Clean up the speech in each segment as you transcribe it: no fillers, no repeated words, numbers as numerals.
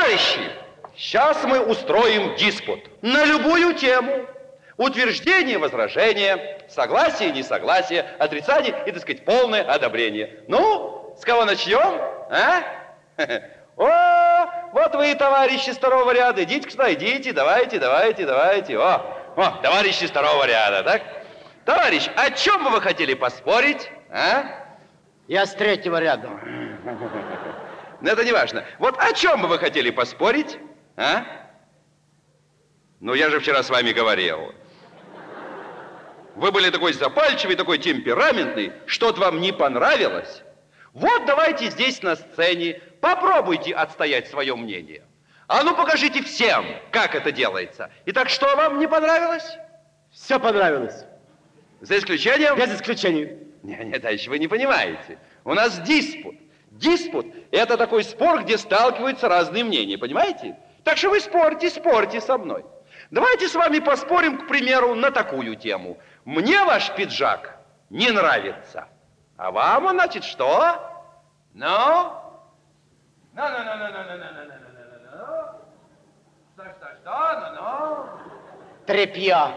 Товарищи, сейчас мы устроим диспут на любую тему. Утверждение, возражение, согласие, несогласие, отрицание и, так сказать, полное одобрение. Ну, с кого начнем, а? О, вот вы, товарищи второго ряда, идите сюда, идите, давайте. О, товарищи второго ряда, так? Товарищ, о чем бы вы хотели поспорить, а? Я с третьего ряда. Но это не важно. Вот о чем бы вы хотели поспорить, а? Ну, я же вчера с вами говорил. Вы были такой запальчивый, такой темпераментный, что-то вам не понравилось. Вот давайте здесь на сцене попробуйте отстоять свое мнение. А ну покажите всем, как это делается. Итак, что вам не понравилось? Все понравилось. За исключением? Без исключений. Нет, товарищи, вы не понимаете. У нас диспут. Диспут – это такой спор, где сталкиваются разные мнения, понимаете? Так что вы спорьте со мной. Давайте с вами поспорим, к примеру, на такую тему. Мне ваш пиджак не нравится. А вам он, значит, что? Ну? Ну? Тряпье.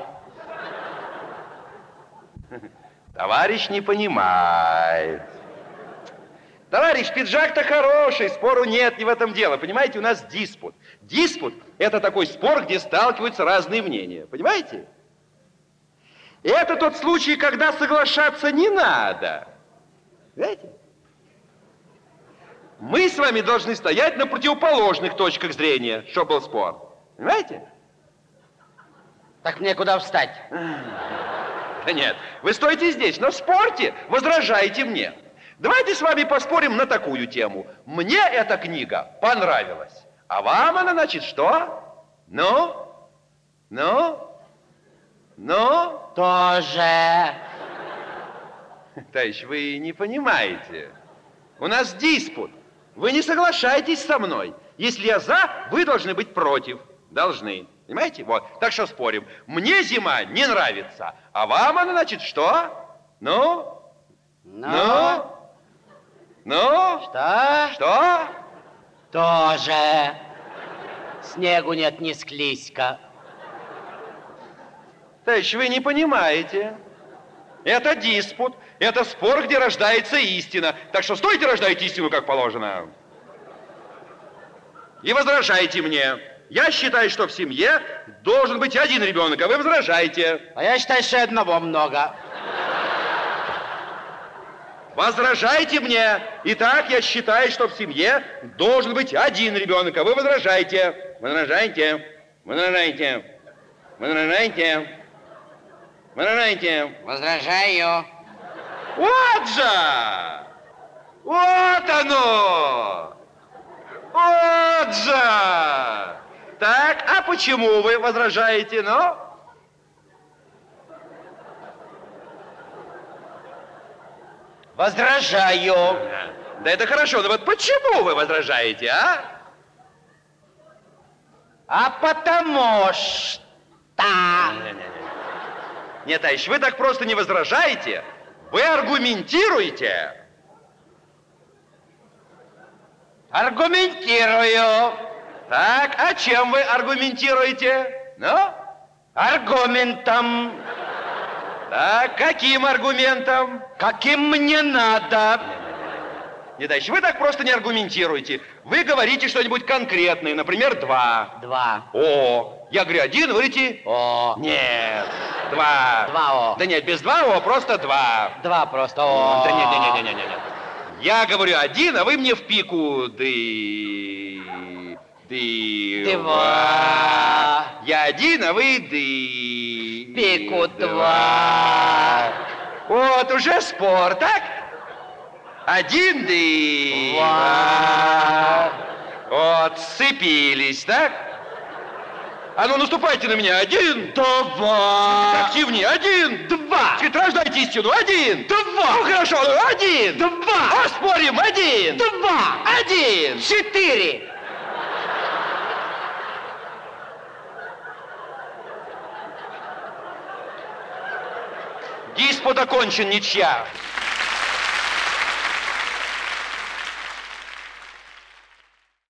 Товарищ не понимает. Товарищ, пиджак-то хороший, спору нет, не в этом дело. Понимаете, у нас диспут. Диспут – это такой спор, где сталкиваются разные мнения. Понимаете? Это тот случай, когда соглашаться не надо. Понимаете? Мы с вами должны стоять на противоположных точках зрения, чтобы был спор. Понимаете? Так мне куда встать? Да нет, вы стойте здесь, но спорьте, возражайте мне. Давайте с вами поспорим на такую тему. Мне эта книга понравилась, а вам она, значит, что? Ну? Тоже. Товарищ, вы не понимаете. У нас диспут. Вы не соглашаетесь со мной. Если я за, вы должны быть против. Должны. Понимаете? Вот. Так что спорим. Мне зима не нравится, а вам она, значит, что? Ну? Что? Тоже. Снегу нет, не склизко. Товарищ, вы не понимаете. Это диспут, это спор, где рождается истина. Так что стойте, рождайте истину, как положено. И возражайте мне. Я считаю, что в семье должен быть один ребенок, а вы возражаете. А я считаю, что одного много. Возражайте мне. Итак, я считаю, что в семье должен быть один ребенок, а вы возражаете. Возражаю. Вот же! Вот оно! Вот же! Так, а почему вы возражаете, ну? Возражаю. Да это хорошо, но вот почему вы возражаете, а? А потому что... Нет, товарищ, вы так просто не возражаете, вы аргументируете. Аргументирую. Так, а чем вы аргументируете? Ну? Аргументом. Так, каким аргументом? Каким мне надо. Нет, товарищ, вы так просто не аргументируете. Вы говорите что-нибудь конкретное, например, 2. 2. О. Я говорю 1, вы говорите... О. Нет, 2. 2 О. Да нет, без 2 О, просто 2. 2 просто О. Да нет. Я говорю 1, а вы мне в пику 2. Я 1, а вы Пику 2. Вот уже спор, так? 1, 2. Вот, сцепились, так? А ну, наступайте на меня. 1, 2. Активнее. 1, 2. Рождайте истину. 1, 2. Ну, хорошо. 1, 2. Поспорим. 1, 2. 1. 4. Диспут окончен, ничья.